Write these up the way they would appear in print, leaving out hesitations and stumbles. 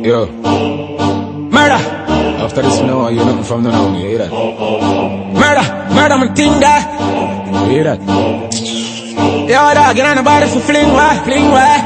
Yo. Murder. After this, you know, you're nothing from the now. You hear that? Murder, my thing that. You hear that? Yo, dog, get on the body for fling, why?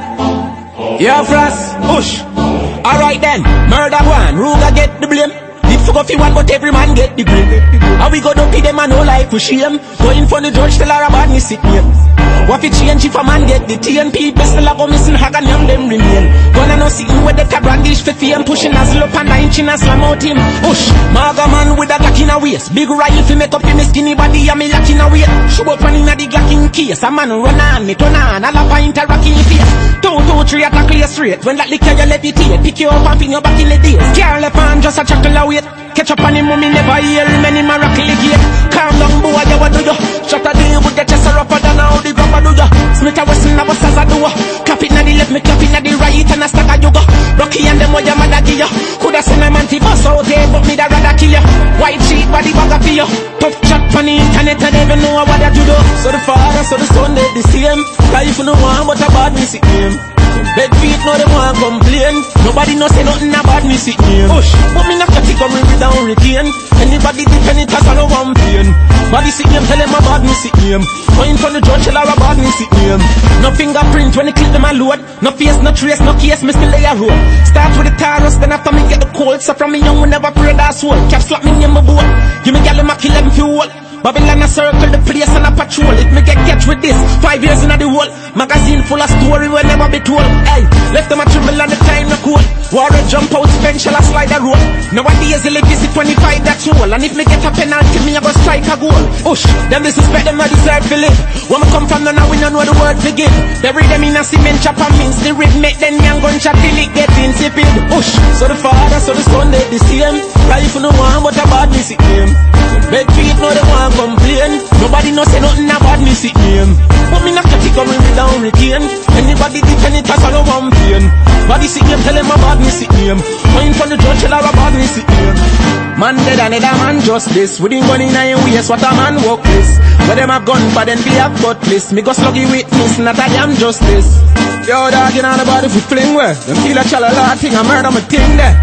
Yo, Frost, push. Alright then, murder one, Ruga get the blame. Did forgot fi one, but every man get the blame. How we go don't pay them and no life for shame. Going for the judge, tell her about me sick name. What if change if a man get the TNP? Best still a go missing hag and young them remain. Gonna no sitting with the car brandish for fame. Pushing a slope and 9 chin and slam out him. Push, maga man with a Glock in a waist. Big rifle fi make up him skinny body and me lock in a weight. Show up running a the Glock in case. A man run on, me turn on, all up a interact in face. 2, 2, 3 attack you straight. When that liquor you levitate, pick you up and pin you back in the days. Carl left hand just a chuckle away. Catch up on him, mommy never hear him any miracle gate. Calm down, boy, you what do you? Shut a day with the chest up and how the grandma do you? Smith a Wesson a bust as a do. Cap it na the left, me cap it na the right, and a stack a yoga. Rocky and them what your mother give you. Coulda seen a man to bust out there, but me da rather kill you. White sheet body bag for you. Tough chat on the internet and never know what that you do. So the father, so the son, they the same. Life no one but a bad me sick name. Bed feet no them want complain. Nobody no say nothing about me sick name. Push, but me not catty come with down retain. Anybody depend it as I no one pain. Body sick name tell them about me sick name. Going from the judge tell her about me sick name. No fingerprint when they click them a load. No face, no trace, no case, me still lay a road. Start with the Taurus, then after me get the cold. So from me young we never pray that soul. Cap slap me in my boat. Give me gal in my kill them fuel. Babylon a circle the place and a patrol. If me get catch with this, 5 years in the whole magazine full of story will never be told. Hey, left them a tremble and the time no cool. Warrior jump out, spend shall I slide a road. Nowadays they live visit 25 that's all. And if me get a penalty, me I go strike a goal. Push, them disrespect them I deserve to live. When me come from now we don't know the word to give. Bury them in a cement chop and mince the rib. Make them young gunshot till it get insipid. Push, so the father, so the son they the same. Life no one but a bad me sick name. Bed feet no they want complain. Nobody no say nothing about me sick name. But me not catty coming me down retain. Anybody depend it as I no one pain. Body sick name tell them about me sick name. Going from the judge tell her about me sick name. Man dead and another man justice. We didn't go in a waist what a man work this. Where them have gun for them be a cutlass. Me go sluggy witness not a damn justice. Yo dog you know the body for fling where. Them feel a chalala thing I murder my thing there.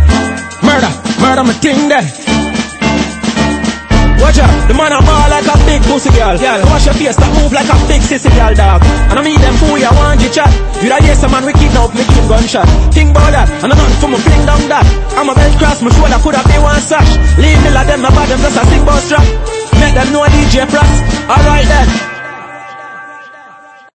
Murder my thing there. Watch out, the man a ball like a big pussy girl. Wash your face, that move like a big sissy girl, dog. And I meet them fool, I want you chat. You da hear some man wicked now, me give gunshot. Think about that, and I'm not for me fling down that. I'm a bench cross, my shoulder could have been one sash. Leave me like them, my bottom just a sing boss trap. Make them know DJ Frost. Alright then.